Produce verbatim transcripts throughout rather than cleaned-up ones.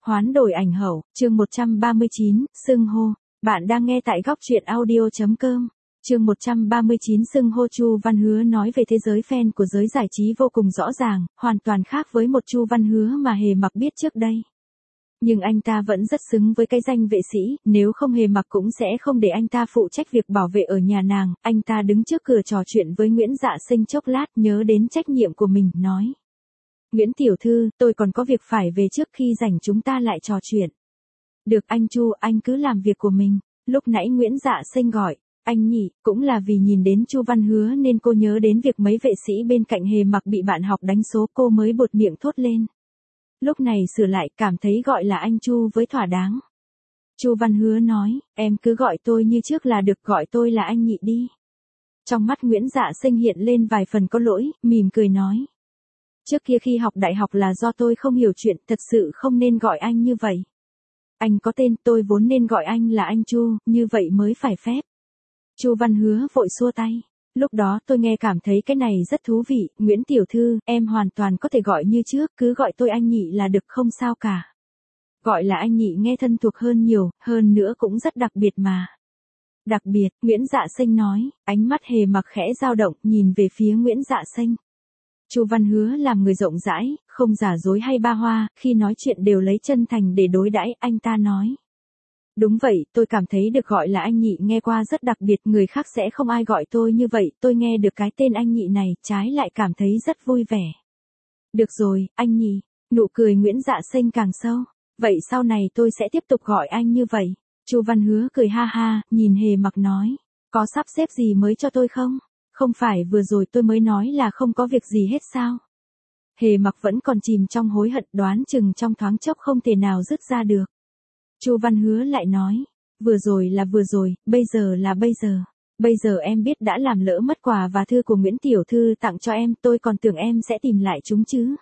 Hoán đổi ảnh hậu, chương một trăm ba mươi chín, xưng hô. Bạn đang nghe tại góc truyện audio chấm com. Chương một trăm ba mươi chín xưng hô. Chu Văn Hứa nói về thế giới fan của giới giải trí vô cùng rõ ràng, hoàn toàn khác với một Chu Văn Hứa mà Hề Mặc biết trước đây. Nhưng anh ta vẫn rất xứng với cái danh vệ sĩ, nếu không Hề Mặc cũng sẽ không để anh ta phụ trách việc bảo vệ ở nhà nàng. Anh ta đứng trước cửa trò chuyện với Nguyễn Dạ Sinh chốc lát, nhớ đến trách nhiệm của mình, nói: Nguyễn tiểu thư, tôi còn có việc phải về trước, khi rảnh chúng ta lại trò chuyện. Được anh Chu, anh cứ làm việc của mình. Lúc nãy Nguyễn Dạ Sinh gọi anh nhỉ, cũng là vì nhìn đến Chu Văn Hứa nên cô nhớ đến việc mấy vệ sĩ bên cạnh Hề Mặc bị bạn học đánh số, cô mới buột miệng thốt lên. Lúc này sửa lại, cảm thấy gọi là anh Chu với thỏa đáng. Chu Văn Hứa nói, em cứ gọi tôi như trước là được, gọi tôi là anh nhị đi. Trong mắt Nguyễn Dạ Sinh hiện lên vài phần có lỗi, mỉm cười nói: Trước kia khi học đại học là do tôi không hiểu chuyện, thật sự không nên gọi anh như vậy. Anh có tên, tôi vốn nên gọi anh là anh Chu, như vậy mới phải phép. Chu Văn Hứa vội xua tay. Lúc đó tôi nghe cảm thấy cái này rất thú vị, Nguyễn tiểu thư, em hoàn toàn có thể gọi như trước, cứ gọi tôi anh nhị là được, không sao cả. Gọi là anh nhị nghe thân thuộc hơn nhiều, hơn nữa cũng rất đặc biệt mà. Đặc biệt, Nguyễn Dạ Sinh nói, ánh mắt Hề Mặc khẽ dao động, nhìn về phía Nguyễn Dạ Sinh. Chu Văn Hứa làm người rộng rãi, không giả dối hay ba hoa, khi nói chuyện đều lấy chân thành để đối đãi. Anh ta nói: Đúng vậy, tôi cảm thấy được gọi là anh nhị nghe qua rất đặc biệt, người khác sẽ không ai gọi tôi như vậy, tôi nghe được cái tên anh nhị này, trái lại cảm thấy rất vui vẻ. Được rồi, anh nhị. Nụ cười Nguyễn Dạ Sinh càng sâu. Vậy sau này tôi sẽ tiếp tục gọi anh như vậy. Chu Văn Hứa cười ha ha, nhìn Hề Mặc nói: Có sắp xếp gì mới cho tôi không? Không phải vừa rồi tôi mới nói là không có việc gì hết sao? Hề Mặc vẫn còn chìm trong hối hận, đoán chừng trong thoáng chốc không thể nào dứt ra được. Chu Văn Hứa lại nói: Vừa rồi là vừa rồi, bây giờ là bây giờ. Bây giờ em biết đã làm lỡ mất quà và thư của Nguyễn tiểu thư tặng cho em, tôi còn tưởng em sẽ tìm lại chúng chứ.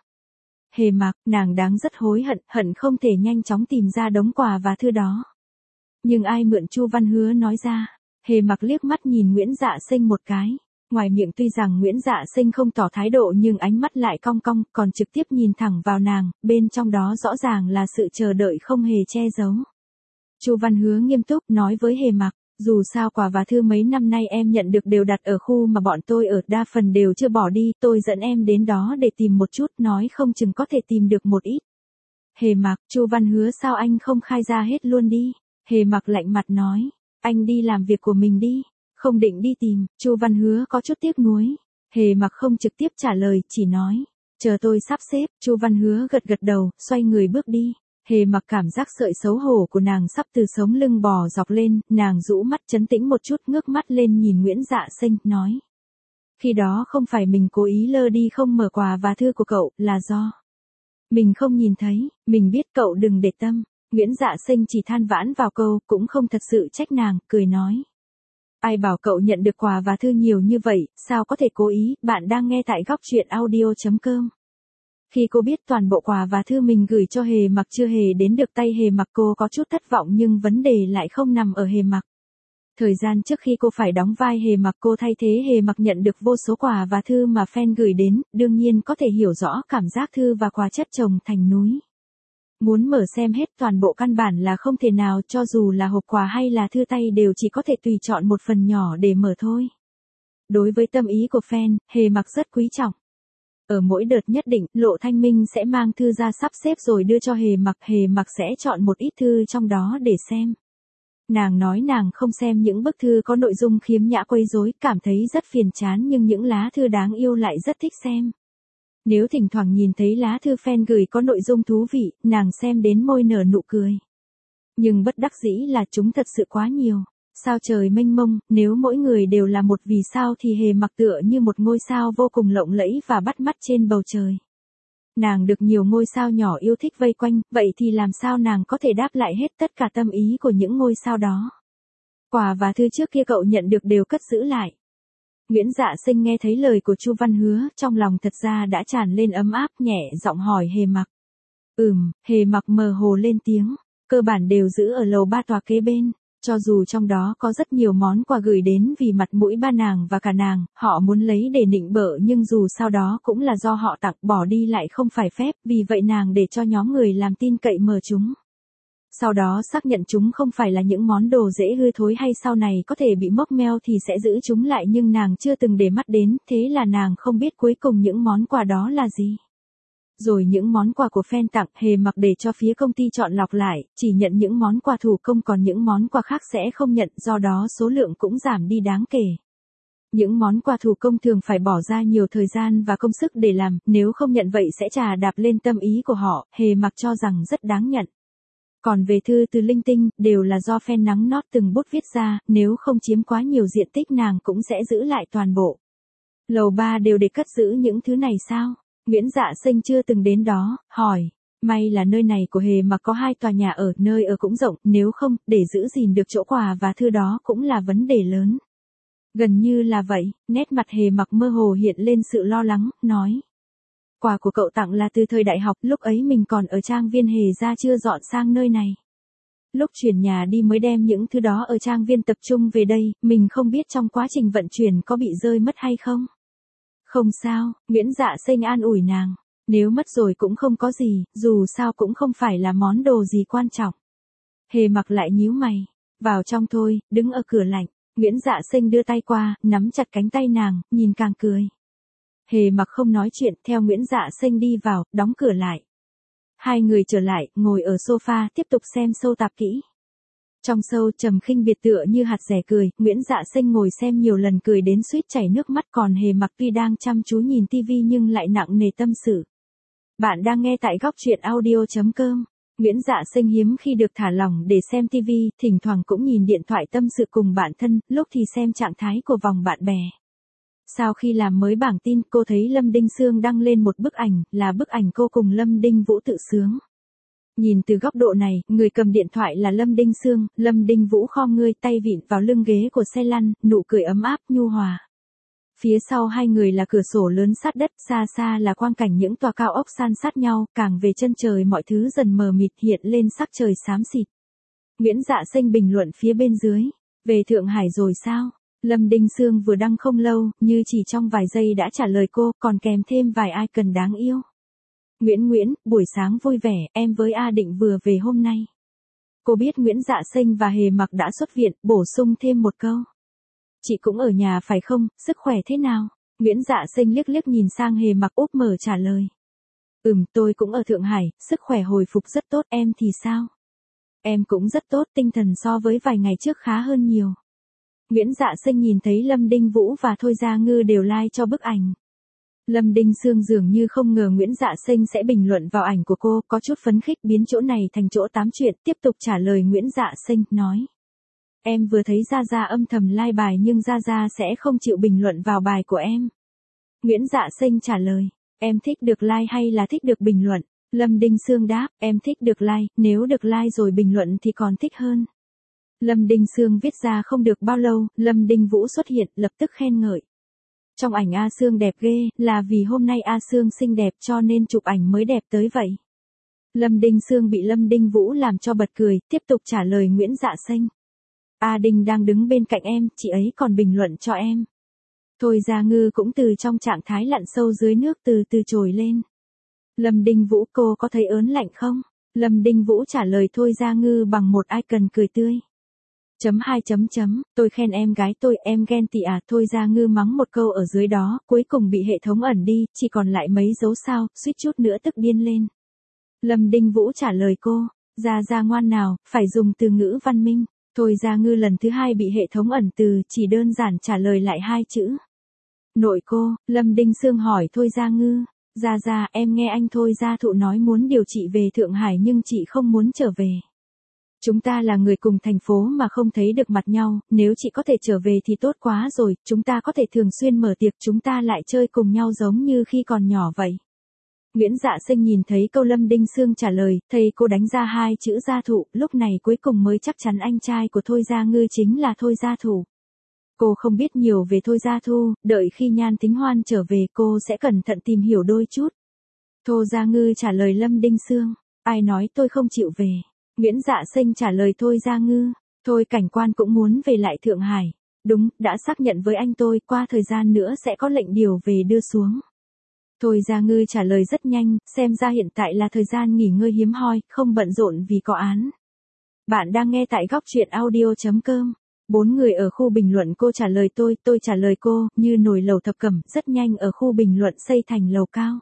Hề Mặc, nàng đáng rất hối hận, hận không thể nhanh chóng tìm ra đống quà và thư đó. Nhưng ai mượn? Chu Văn Hứa nói ra. Hề Mặc liếc mắt nhìn Nguyễn Dạ Sinh một cái. Ngoài miệng tuy rằng Nguyễn Dạ Sinh không tỏ thái độ nhưng ánh mắt lại cong cong, còn trực tiếp nhìn thẳng vào nàng, bên trong đó rõ ràng là sự chờ đợi không hề che giấu. Chu Văn Hứa nghiêm túc nói với Hề Mặc, dù sao quà và thư mấy năm nay em nhận được đều đặt ở khu mà bọn tôi ở, đa phần đều chưa bỏ đi, tôi dẫn em đến đó để tìm một chút, nói không chừng có thể tìm được một ít. Hề Mặc, Chu Văn Hứa, sao anh không khai ra hết luôn đi? Hề Mặc lạnh mặt nói, anh đi làm việc của mình đi. Không định đi tìm. Chu Văn Hứa có chút tiếc nuối. Hề Mặc không trực tiếp trả lời, chỉ nói, chờ tôi sắp xếp. Chu Văn Hứa gật gật đầu, xoay người bước đi. Hề Mặc cảm giác sợi xấu hổ của nàng sắp từ sống lưng bò dọc lên, nàng rũ mắt trấn tĩnh một chút, ngước mắt lên nhìn Nguyễn Dạ Sinh, nói: Khi đó không phải mình cố ý lơ đi không mở quà và thư của cậu, là do mình không nhìn thấy, mình biết, cậu đừng để tâm. Nguyễn Dạ Sinh chỉ than vãn vào câu, cũng không thật sự trách nàng, cười nói: Ai bảo cậu nhận được quà và thư nhiều như vậy, sao có thể cố ý? Bạn đang nghe tại góc truyện audio chấm com. Khi cô biết toàn bộ quà và thư mình gửi cho Hề Mặc chưa hề đến được tay Hề Mặc, cô có chút thất vọng, nhưng vấn đề lại không nằm ở Hề Mặc. Thời gian trước khi cô phải đóng vai Hề Mặc, cô thay thế Hề Mặc nhận được vô số quà và thư mà fan gửi đến, đương nhiên có thể hiểu rõ cảm giác thư và quà chất chồng thành núi. Muốn mở xem hết toàn bộ căn bản là không thể nào, cho dù là hộp quà hay là thư tay đều chỉ có thể tùy chọn một phần nhỏ để mở thôi. Đối với tâm ý của fan, Hề Mặc rất quý trọng. Ở mỗi đợt nhất định, Lộ Thanh Minh sẽ mang thư ra sắp xếp rồi đưa cho Hề Mặc, Hề Mặc sẽ chọn một ít thư trong đó để xem. Nàng nói nàng không xem những bức thư có nội dung khiếm nhã quấy rối, cảm thấy rất phiền chán, nhưng những lá thư đáng yêu lại rất thích xem. Nếu thỉnh thoảng nhìn thấy lá thư fan gửi có nội dung thú vị, nàng xem đến môi nở nụ cười. Nhưng bất đắc dĩ là chúng thật sự quá nhiều. Sao trời mênh mông, nếu mỗi người đều là một vì sao thì Hề Mặc tựa như một ngôi sao vô cùng lộng lẫy và bắt mắt trên bầu trời. Nàng được nhiều ngôi sao nhỏ yêu thích vây quanh, vậy thì làm sao nàng có thể đáp lại hết tất cả tâm ý của những ngôi sao đó? Quà và thư trước kia cậu nhận được đều cất giữ lại. Nguyễn Dạ Sinh nghe thấy lời của Chu Văn Hứa, trong lòng thật ra đã tràn lên ấm áp, nhẹ giọng hỏi Hề Mặc. Ừm, Hề Mặc mờ hồ lên tiếng, cơ bản đều giữ ở lầu ba tòa kế bên. Cho dù trong đó có rất nhiều món quà gửi đến vì mặt mũi ba nàng và cả nàng, họ muốn lấy để nịnh bợ nhưng dù sao đó cũng là do họ tặng, bỏ đi lại không phải phép, vì vậy nàng để cho nhóm người làm tin cậy mở chúng. Sau đó xác nhận chúng không phải là những món đồ dễ hư thối hay sau này có thể bị mốc meo thì sẽ giữ chúng lại nhưng nàng chưa từng để mắt đến, thế là nàng không biết cuối cùng những món quà đó là gì. Rồi những món quà của fan tặng, Hề mặc để cho phía công ty chọn lọc lại, chỉ nhận những món quà thủ công còn những món quà khác sẽ không nhận, do đó số lượng cũng giảm đi đáng kể. Những món quà thủ công thường phải bỏ ra nhiều thời gian và công sức để làm, nếu không nhận vậy sẽ chà đạp lên tâm ý của họ, Hề mặc cho rằng rất đáng nhận. Còn về thư từ linh tinh, đều là do fan nắng nót từng bút viết ra, nếu không chiếm quá nhiều diện tích nàng cũng sẽ giữ lại toàn bộ. Lầu ba đều để cất giữ những thứ này sao? Nguyễn Dạ Sinh chưa từng đến đó, hỏi. May là nơi này của Hề mà có hai tòa nhà ở, nơi ở cũng rộng, nếu không, để giữ gìn được chỗ quà và thư đó cũng là vấn đề lớn. Gần như là vậy, nét mặt Hề mặc mơ hồ hiện lên sự lo lắng, nói. Quà của cậu tặng là từ thời đại học, lúc ấy mình còn ở trang viên Hề gia chưa dọn sang nơi này. Lúc chuyển nhà đi mới đem những thứ đó ở trang viên tập trung về đây, mình không biết trong quá trình vận chuyển có bị rơi mất hay không. Không sao, Nguyễn Dạ Sinh an ủi nàng. Nếu mất rồi cũng không có gì, dù sao cũng không phải là món đồ gì quan trọng. Hề mặc lại nhíu mày. Vào trong thôi, đứng ở cửa lạnh. Nguyễn Dạ Sinh đưa tay qua, nắm chặt cánh tay nàng, nhìn càng cười. Hề mặc không nói chuyện, theo Nguyễn Dạ Sinh đi vào, đóng cửa lại. Hai người trở lại, ngồi ở sofa, tiếp tục xem show tạp kỹ. Trong show Trầm Khinh biệt tựa như hạt rẻ cười, Nguyễn Dạ Sinh ngồi xem nhiều lần cười đến suýt chảy nước mắt còn Hề mặc tuy đang chăm chú nhìn tivi nhưng lại nặng nề tâm sự. Bạn đang nghe tại góc truyện audio chấm com. Nguyễn Dạ Sinh hiếm khi được thả lỏng để xem tivi, thỉnh thoảng cũng nhìn điện thoại tâm sự cùng bạn thân, lúc thì xem trạng thái của vòng bạn bè. Sau khi làm mới bảng tin, cô thấy Lâm Đinh Sương đăng lên một bức ảnh, là bức ảnh cô cùng Lâm Đinh Vũ tự sướng. Nhìn từ góc độ này, người cầm điện thoại là Lâm Đinh Sương, Lâm Đinh Vũ khom người tay vịn vào lưng ghế của xe lăn, nụ cười ấm áp nhu hòa. Phía sau hai người là cửa sổ lớn sát đất, xa xa là quang cảnh những tòa cao ốc san sát nhau, càng về chân trời mọi thứ dần mờ mịt hiện lên sắc trời xám xịt. Nguyễn Dạ Sinh bình luận phía bên dưới, về Thượng Hải rồi sao? Lâm Đinh Sương vừa đăng không lâu, như chỉ trong vài giây đã trả lời cô, còn kèm thêm vài icon đáng yêu. Nguyễn Nguyễn, buổi sáng vui vẻ, em với A Định vừa về hôm nay. Cô biết Nguyễn Dạ Sinh và Hề mặc đã xuất viện, bổ sung thêm một câu. Chị cũng ở nhà phải không, sức khỏe thế nào? Nguyễn Dạ Sinh liếc liếc nhìn sang Hề mặc úp mở trả lời. Ừm, tôi cũng ở Thượng Hải, sức khỏe hồi phục rất tốt, em thì sao? Em cũng rất tốt, tinh thần so với vài ngày trước khá hơn nhiều. Nguyễn Dạ Sinh nhìn thấy Lâm Đinh Vũ và Thôi Gia Ngư đều like cho bức ảnh. Lâm Đinh Sương dường như không ngờ Nguyễn Dạ Sinh sẽ bình luận vào ảnh của cô, có chút phấn khích biến chỗ này thành chỗ tám chuyện, tiếp tục trả lời Nguyễn Dạ Sinh, nói. Em vừa thấy Gia Gia âm thầm like bài nhưng Gia Gia sẽ không chịu bình luận vào bài của em. Nguyễn Dạ Sinh trả lời, em thích được like hay là thích được bình luận? Lâm Đinh Sương đáp, em thích được like, nếu được like rồi bình luận thì còn thích hơn. Lâm Đinh Sương viết ra không được bao lâu, Lâm Đinh Vũ xuất hiện, lập tức khen ngợi. Trong ảnh A Sương đẹp ghê, là vì hôm nay A Sương xinh đẹp cho nên chụp ảnh mới đẹp tới vậy. Lâm Đinh Sương bị Lâm Đinh Vũ làm cho bật cười, tiếp tục trả lời Nguyễn Dạ Sinh. A Đinh đang đứng bên cạnh em, chị ấy còn bình luận cho em. Thôi Gia Ngư cũng từ trong trạng thái lặn sâu dưới nước từ từ trồi lên. Lâm Đinh Vũ, cô có thấy ớn lạnh không? Lâm Đinh Vũ trả lời Thôi Gia Ngư bằng một icon cười tươi. Chấm hai chấm chấm, tôi khen em gái tôi, em ghen tị à? Thôi Gia Ngư mắng một câu ở dưới đó, cuối cùng bị hệ thống ẩn đi, chỉ còn lại mấy dấu sao, suýt chút nữa tức điên lên. Lâm Đinh Vũ trả lời cô, Gia Gia ngoan nào, phải dùng từ ngữ văn minh. Thôi Gia Ngư lần thứ hai bị hệ thống ẩn từ, chỉ đơn giản trả lời lại hai chữ. Nội cô, Lâm Đinh Sương hỏi Thôi Gia Ngư, Gia Gia, em nghe anh Thôi Gia Thụ nói muốn điều chị về Thượng Hải nhưng chị không muốn trở về. Chúng ta là người cùng thành phố mà không thấy được mặt nhau, nếu chị có thể trở về thì tốt quá rồi, chúng ta có thể thường xuyên mở tiệc, chúng ta lại chơi cùng nhau giống như khi còn nhỏ vậy. Nguyễn Dạ Sinh nhìn thấy câu Lâm Đinh Sương trả lời, thầy cô đánh ra hai chữ Gia Thụ, lúc này cuối cùng mới chắc chắn anh trai của Thôi Gia Ngư chính là Thôi Gia Thủ. Cô không biết nhiều về Thôi Gia Thu, đợi khi Nhan Thính Hoan trở về cô sẽ cẩn thận tìm hiểu đôi chút. Thôi Gia Ngư trả lời Lâm Đinh Sương, ai nói tôi không chịu về? Nguyễn Dạ Sinh trả lời Thôi Gia Ngư, Thôi cảnh quan cũng muốn về lại Thượng Hải. Đúng, đã xác nhận với anh tôi, qua thời gian nữa sẽ có lệnh điều về đưa xuống. Thôi Gia Ngư trả lời rất nhanh, xem ra hiện tại là thời gian nghỉ ngơi hiếm hoi, không bận rộn vì có án. Bạn đang nghe tại góc truyện audio.com. Bốn người ở khu bình luận cô trả lời tôi, tôi trả lời cô, như nồi lẩu thập cẩm, rất nhanh ở khu bình luận xây thành lầu cao.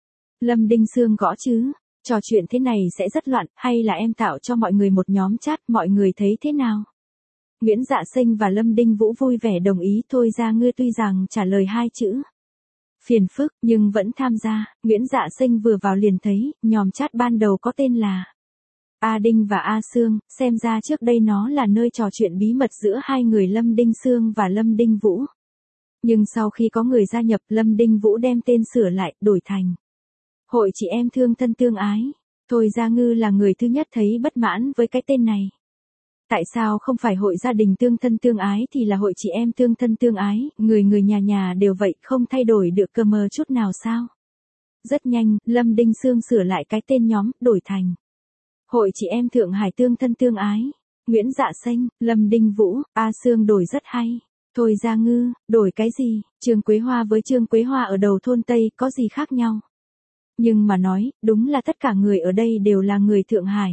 Lâm Đinh Sương gõ chứ, trò chuyện thế này sẽ rất loạn, hay là em tạo cho mọi người một nhóm chat, mọi người thấy thế nào? Nguyễn Dạ Sinh và Lâm Đinh Vũ vui vẻ đồng ý. Thôi Gia Ngư tuy rằng trả lời hai chữ phiền phức, nhưng vẫn tham gia. Nguyễn Dạ Sinh vừa vào liền thấy, nhóm chat ban đầu có tên là A Đinh và A Sương, xem ra trước đây nó là nơi trò chuyện bí mật giữa hai người Lâm Đinh Sương và Lâm Đinh Vũ. Nhưng sau khi có người gia nhập, Lâm Đinh Vũ đem tên sửa lại, đổi thành Hội Chị Em Thương Thân Tương Ái. Thôi Gia Ngư là người thứ nhất thấy bất mãn với cái tên này. Tại sao không phải Hội Gia Đình Tương Thân Tương Ái thì là Hội Chị Em Tương Thân Tương Ái, người người nhà nhà đều vậy, không thay đổi được cơ mờ chút nào sao? Rất nhanh, Lâm Đinh Sương sửa lại cái tên nhóm, đổi thành Hội Chị Em Thượng Hải Tương Thân Tương Ái. Nguyễn Dạ Sinh, Lâm Đinh Vũ, A Sương đổi rất hay. Thôi Gia Ngư, đổi cái gì? Trương Quế Hoa với Trương Quế Hoa ở đầu thôn Tây có gì khác nhau? Nhưng mà nói, đúng là tất cả người ở đây đều là người Thượng Hải.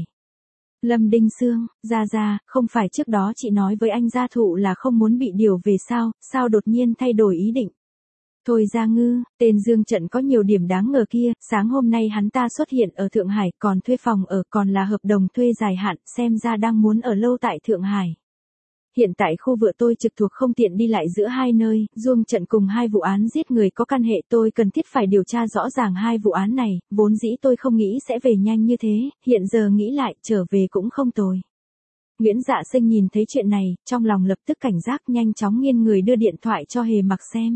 Lâm Đinh Sương, Gia Gia, không phải trước đó chị nói với anh Gia Thụ là không muốn bị điều về sao, sao đột nhiên thay đổi ý định? Thôi Gia Ngư, tên Dương Trận có nhiều điểm đáng ngờ kia, sáng hôm nay hắn ta xuất hiện ở Thượng Hải, còn thuê phòng ở, còn là hợp đồng thuê dài hạn, xem ra đang muốn ở lâu tại Thượng Hải. Hiện tại khu vựa tôi trực thuộc không tiện đi lại giữa hai nơi, Dương Trận cùng hai vụ án giết người có căn hệ, tôi cần thiết phải điều tra rõ ràng hai vụ án này, vốn dĩ tôi không nghĩ sẽ về nhanh như thế, hiện giờ nghĩ lại, trở về cũng không tồi. Nguyễn Dạ Sinh nhìn thấy chuyện này, trong lòng lập tức cảnh giác, nhanh chóng nghiêng người đưa điện thoại cho Hề Mặc xem.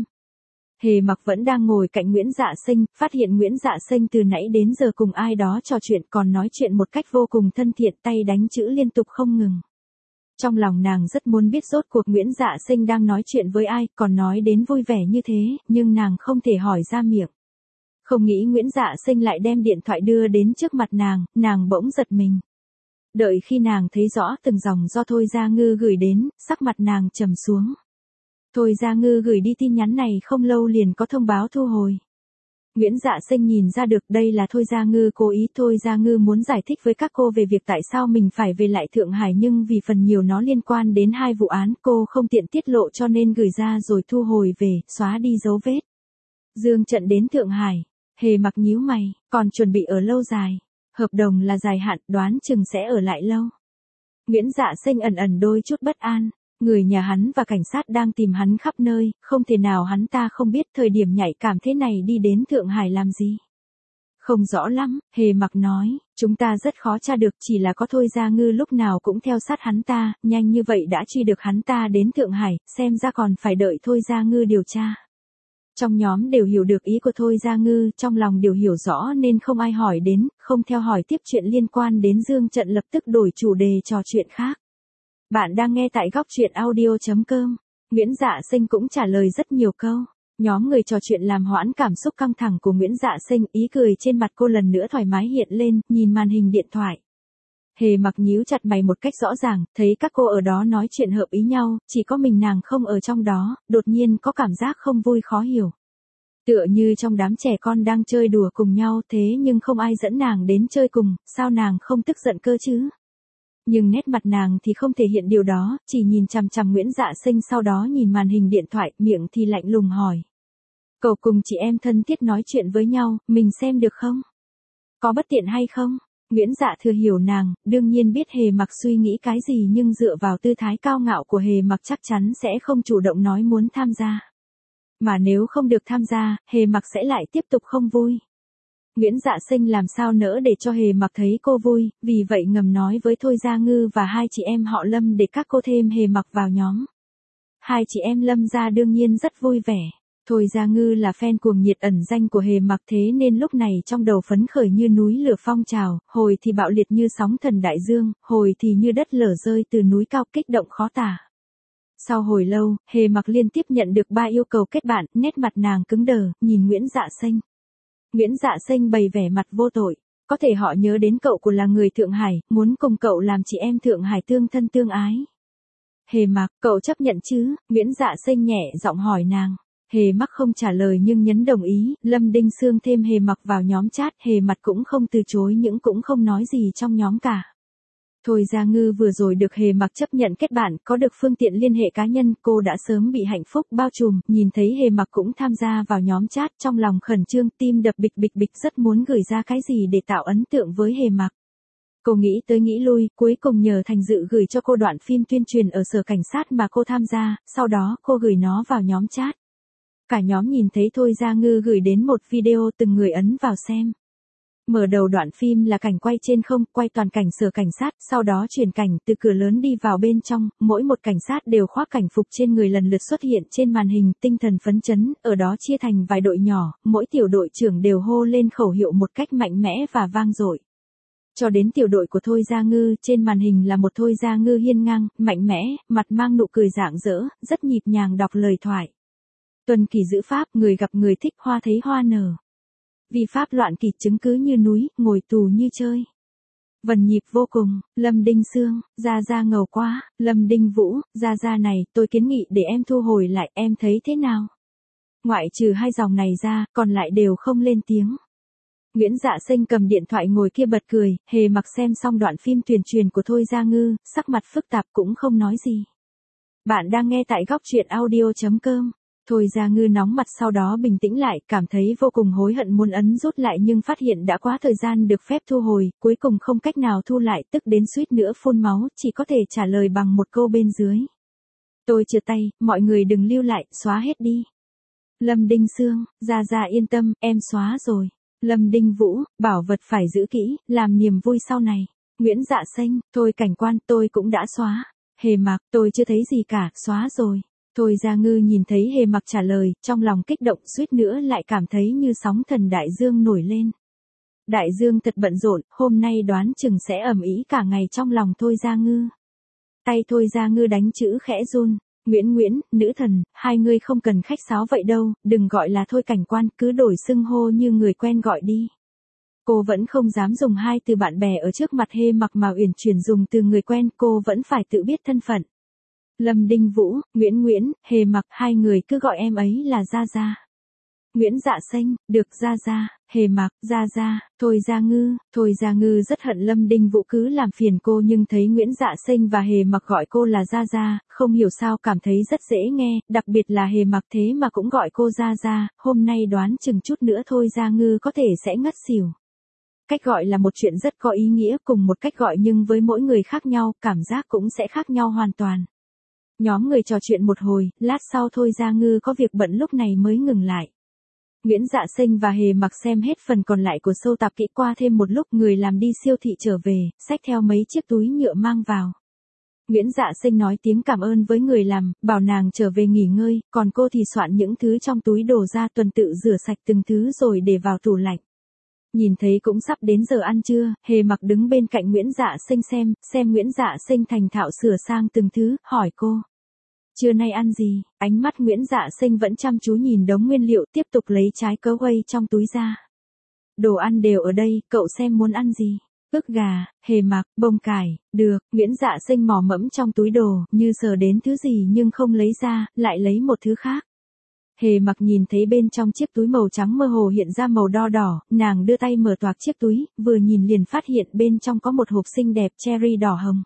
Hề Mặc vẫn đang ngồi cạnh Nguyễn Dạ Sinh, phát hiện Nguyễn Dạ Sinh từ nãy đến giờ cùng ai đó trò chuyện, còn nói chuyện một cách vô cùng thân thiện, tay đánh chữ liên tục không ngừng. Trong lòng nàng rất muốn biết rốt cuộc Nguyễn Dạ Sinh đang nói chuyện với ai, còn nói đến vui vẻ như thế, nhưng nàng không thể hỏi ra miệng. Không nghĩ Nguyễn Dạ Sinh lại đem điện thoại đưa đến trước mặt nàng, nàng bỗng giật mình. Đợi khi nàng thấy rõ từng dòng do Thôi Gia Ngư gửi đến, sắc mặt nàng trầm xuống. Thôi Gia Ngư gửi đi tin nhắn này không lâu liền có thông báo thu hồi. Nguyễn Dạ Sinh nhìn ra được đây là Thôi Gia Ngư cố ý. Thôi Gia Ngư muốn giải thích với các cô về việc tại sao mình phải về lại Thượng Hải, nhưng vì phần nhiều nó liên quan đến hai vụ án, cô không tiện tiết lộ cho nên gửi ra rồi thu hồi về, xóa đi dấu vết. Dương Trận đến Thượng Hải, Hề Mặc nhíu mày, còn chuẩn bị ở lâu dài. Hợp đồng là dài hạn, đoán chừng sẽ ở lại lâu. Nguyễn Dạ Sinh ẩn ẩn đôi chút bất an. Người nhà hắn và cảnh sát đang tìm hắn khắp nơi, không thể nào hắn ta không biết thời điểm nhạy cảm thế này đi đến Thượng Hải làm gì. Không rõ lắm, Hề Mặc nói, chúng ta rất khó tra được, chỉ là có Thôi Gia Ngư lúc nào cũng theo sát hắn ta, nhanh như vậy đã truy được hắn ta đến Thượng Hải, xem ra còn phải đợi Thôi Gia Ngư điều tra. Trong nhóm đều hiểu được ý của Thôi Gia Ngư, trong lòng đều hiểu rõ nên không ai hỏi đến, không theo hỏi tiếp chuyện liên quan đến Dương Trận, lập tức đổi chủ đề trò chuyện khác. Bạn đang nghe tại góc truyện audio.com. Nguyễn Dạ Sinh cũng trả lời rất nhiều câu. Nhóm người trò chuyện làm hoãn cảm xúc căng thẳng của Nguyễn Dạ Sinh, ý cười trên mặt cô lần nữa thoải mái hiện lên, nhìn màn hình điện thoại. Hề Mặc nhíu chặt mày một cách rõ ràng, thấy các cô ở đó nói chuyện hợp ý nhau, chỉ có mình nàng không ở trong đó, đột nhiên có cảm giác không vui khó hiểu. Tựa như trong đám trẻ con đang chơi đùa cùng nhau thế nhưng không ai dẫn nàng đến chơi cùng, sao nàng không tức giận cơ chứ? Nhưng nét mặt nàng thì không thể hiện điều đó, chỉ nhìn chằm chằm Nguyễn Dạ Sinh, sau đó nhìn màn hình điện thoại, miệng thì lạnh lùng hỏi. Cậu cùng chị em thân thiết nói chuyện với nhau, mình xem được không? Có bất tiện hay không? Nguyễn Dạ thừa hiểu nàng, đương nhiên biết Hề Mặc suy nghĩ cái gì, nhưng dựa vào tư thái cao ngạo của Hề Mặc chắc chắn sẽ không chủ động nói muốn tham gia. Mà nếu không được tham gia, Hề Mặc sẽ lại tiếp tục không vui. Nguyễn Dạ Sinh làm sao nỡ để cho Hề Mặc thấy cô vui, vì vậy ngầm nói với Thôi Gia Ngư và hai chị em họ Lâm để các cô thêm Hề Mặc vào nhóm. Hai chị em Lâm gia đương nhiên rất vui vẻ. Thôi Gia Ngư là fan cuồng nhiệt ẩn danh của Hề Mặc, thế nên lúc này trong đầu phấn khởi như núi lửa phong trào, hồi thì bạo liệt như sóng thần đại dương, hồi thì như đất lở rơi từ núi cao, kích động khó tả. Sau hồi lâu, Hề Mặc liên tiếp nhận được ba yêu cầu kết bạn, nét mặt nàng cứng đờ, nhìn Nguyễn Dạ Sinh. Nguyễn Dạ Sinh bày vẻ mặt vô tội, có thể họ nhớ đến cậu của là người Thượng Hải, muốn cùng cậu làm chị em Thượng Hải tương thân tương ái. Hề Mặc, cậu chấp nhận chứ? Nguyễn Dạ Xanh nhẹ giọng hỏi nàng. Hề Mặc không trả lời nhưng nhấn đồng ý, Lâm Đinh Sương thêm Hề Mặc vào nhóm chat, Hề Mặc cũng không từ chối nhưng cũng không nói gì trong nhóm cả. Thôi Gia Ngư vừa rồi được Hề Mặc chấp nhận kết bạn, có được phương tiện liên hệ cá nhân, cô đã sớm bị hạnh phúc bao trùm, nhìn thấy Hề Mặc cũng tham gia vào nhóm chat, trong lòng khẩn trương, tim đập bịch bịch bịch, rất muốn gửi ra cái gì để tạo ấn tượng với Hề Mặc. Cô nghĩ tới nghĩ lui, cuối cùng nhờ Thành Dự gửi cho cô đoạn phim tuyên truyền ở sở cảnh sát mà cô tham gia, sau đó cô gửi nó vào nhóm chat. Cả nhóm nhìn thấy Thôi Gia Ngư gửi đến một video, từng người ấn vào xem. Mở đầu đoạn phim là cảnh quay trên không, quay toàn cảnh sở cảnh sát, sau đó chuyển cảnh từ cửa lớn đi vào bên trong, mỗi một cảnh sát đều khoác cảnh phục trên người lần lượt xuất hiện trên màn hình, tinh thần phấn chấn, ở đó chia thành vài đội nhỏ, mỗi tiểu đội trưởng đều hô lên khẩu hiệu một cách mạnh mẽ và vang dội. Cho đến tiểu đội của Thôi Gia Ngư, trên màn hình là một Thôi Gia Ngư hiên ngang, mạnh mẽ, mặt mang nụ cười rạng rỡ, rất nhịp nhàng đọc lời thoại. Tuần kỳ giữ pháp, người gặp người thích, hoa thấy hoa nở. Vi pháp loạn kỷ, chứng cứ như núi, ngồi tù như chơi. Vần nhịp vô cùng, Lâm Đinh Sương, Gia Gia ngầu quá, Lâm Đinh Vũ, Gia Gia này, tôi kiến nghị để em thu hồi lại, em thấy thế nào? Ngoại trừ hai dòng này ra, còn lại đều không lên tiếng. Nguyễn Dạ Xanh cầm điện thoại ngồi kia bật cười, Hề Mặc xem xong đoạn phim tuyên truyền của Thôi Gia Ngư, sắc mặt phức tạp cũng không nói gì. Bạn đang nghe tại góc truyện audio chấm com. Thôi Gia Ngư nóng mặt sau đó bình tĩnh lại, cảm thấy vô cùng hối hận muốn ấn rút lại nhưng phát hiện đã quá thời gian được phép thu hồi, cuối cùng không cách nào thu lại, tức đến suýt nữa phun máu, chỉ có thể trả lời bằng một câu bên dưới. Tôi trượt tay, mọi người đừng lưu lại, xóa hết đi. Lâm Đinh Sương, Gia Gia yên tâm, em xóa rồi. Lâm Đinh Vũ, bảo vật phải giữ kỹ, làm niềm vui sau này. Nguyễn Dạ Xanh, thôi cảnh quan, tôi cũng đã xóa. Hề Mặc, tôi chưa thấy gì cả, xóa rồi. Thôi Gia Ngư nhìn thấy Hề Mặc trả lời, trong lòng kích động, suýt nữa lại cảm thấy như sóng thần đại dương nổi lên. Đại dương thật bận rộn, hôm nay đoán chừng sẽ ầm ĩ cả ngày trong lòng Thôi Gia Ngư. Tay Thôi Gia Ngư đánh chữ khẽ run. Nguyễn Nguyễn, nữ thần, hai người không cần khách sáo vậy đâu, đừng gọi là Thôi cảnh quan, cứ đổi xưng hô như người quen gọi đi. Cô vẫn không dám dùng hai từ bạn bè ở trước mặt Hề Mặc mà uyển chuyển dùng từ người quen, cô vẫn phải tự biết thân phận. Lâm Đinh Vũ, Nguyễn Nguyễn, Hề Mặc, hai người cứ gọi em ấy là Gia Gia. Nguyễn Dạ Xanh, được Gia Gia, Hề Mặc, Gia Gia, Thôi Gia Ngư, Thôi Gia Ngư rất hận Lâm Đinh Vũ cứ làm phiền cô nhưng thấy Nguyễn Dạ Xanh và Hề Mặc gọi cô là Gia Gia, không hiểu sao cảm thấy rất dễ nghe, đặc biệt là Hề Mặc thế mà cũng gọi cô Gia Gia, hôm nay đoán chừng chút nữa Thôi Gia Ngư có thể sẽ ngất xỉu. Cách gọi là một chuyện rất có ý nghĩa, cùng một cách gọi nhưng với mỗi người khác nhau, cảm giác cũng sẽ khác nhau hoàn toàn. Nhóm người trò chuyện một hồi, lát sau Thôi Gia Ngư có việc bận lúc này mới ngừng lại. Nguyễn Dạ Xanh và Hề Mặc xem hết phần còn lại của sâu tạp kỹ qua thêm một lúc, người làm đi siêu thị trở về, xách theo mấy chiếc túi nhựa mang vào. Nguyễn Dạ Xanh nói tiếng cảm ơn với người làm, bảo nàng trở về nghỉ ngơi, còn cô thì soạn những thứ trong túi đổ ra tuần tự rửa sạch từng thứ rồi để vào tủ lạnh. Nhìn thấy cũng sắp đến giờ ăn trưa, Hề Mặc đứng bên cạnh Nguyễn Dạ Xanh xem, xem Nguyễn Dạ Xanh thành thạo sửa sang từng thứ, hỏi cô. Trưa nay ăn gì? Ánh mắt Nguyễn Dạ Xanh vẫn chăm chú nhìn đống nguyên liệu, tiếp tục lấy trái cớ quay trong túi ra. Đồ ăn đều ở đây, cậu xem muốn ăn gì? Ức gà, Hề Mặc, bông cải, được. Nguyễn Dạ Xanh mò mẫm trong túi đồ, như sờ đến thứ gì nhưng không lấy ra, lại lấy một thứ khác. Hề Mặc nhìn thấy bên trong chiếc túi màu trắng mơ hồ hiện ra màu đo đỏ, nàng đưa tay mở toạc chiếc túi, vừa nhìn liền phát hiện bên trong có một hộp xinh đẹp cherry đỏ hồng.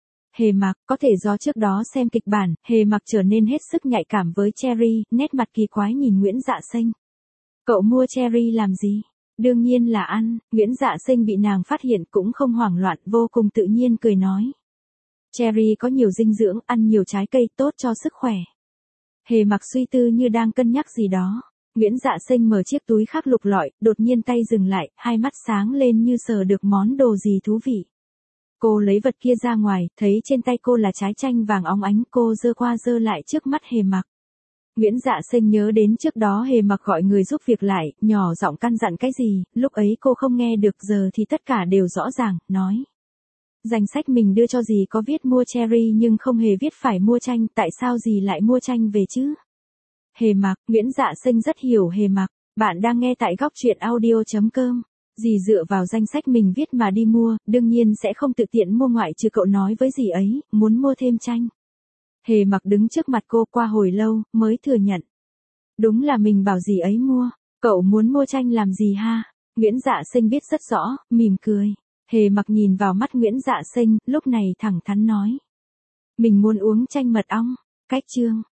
Hề Mặc, có thể do trước đó xem kịch bản, Hề Mặc trở nên hết sức nhạy cảm với cherry, nét mặt kỳ quái nhìn Nguyễn Dạ Xanh. Cậu mua cherry làm gì? Đương nhiên là ăn. Nguyễn Dạ Xanh bị nàng phát hiện cũng không hoảng loạn, vô cùng tự nhiên cười nói. Cherry có nhiều dinh dưỡng, ăn nhiều trái cây tốt cho sức khỏe. Hề Mặc suy tư như đang cân nhắc gì đó. Nguyễn Dạ Xanh mở chiếc túi khác lục lọi, đột nhiên tay dừng lại, hai mắt sáng lên như sờ được món đồ gì thú vị. Cô lấy vật kia ra ngoài, thấy trên tay cô là trái chanh vàng óng ánh, cô giơ qua giơ lại trước mắt Hề Mặc. Nguyễn Dạ Xanh nhớ đến trước đó Hề Mặc gọi người giúp việc lại, nhỏ giọng căn dặn cái gì, lúc ấy cô không nghe được, giờ thì tất cả đều rõ ràng, nói. Danh sách mình đưa cho dì có viết mua cherry nhưng không hề viết phải mua chanh, tại sao dì lại mua chanh về chứ? Hề Mặc, Nguyễn Dạ Xanh rất hiểu Hề Mặc, bạn đang nghe tại góc truyện audio chấm com. Dì dựa vào danh sách mình viết mà đi mua, đương nhiên sẽ không tự tiện mua ngoại trừ cậu nói với dì ấy, muốn mua thêm chanh. Hề Mặc đứng trước mặt cô qua hồi lâu, mới thừa nhận. Đúng là mình bảo dì ấy mua, cậu muốn mua chanh làm gì ha? Nguyễn Dạ Sinh biết rất rõ, mỉm cười. Hề Mặc nhìn vào mắt Nguyễn Dạ Sinh, lúc này thẳng thắn nói. Mình muốn uống chanh mật ong, cách chương.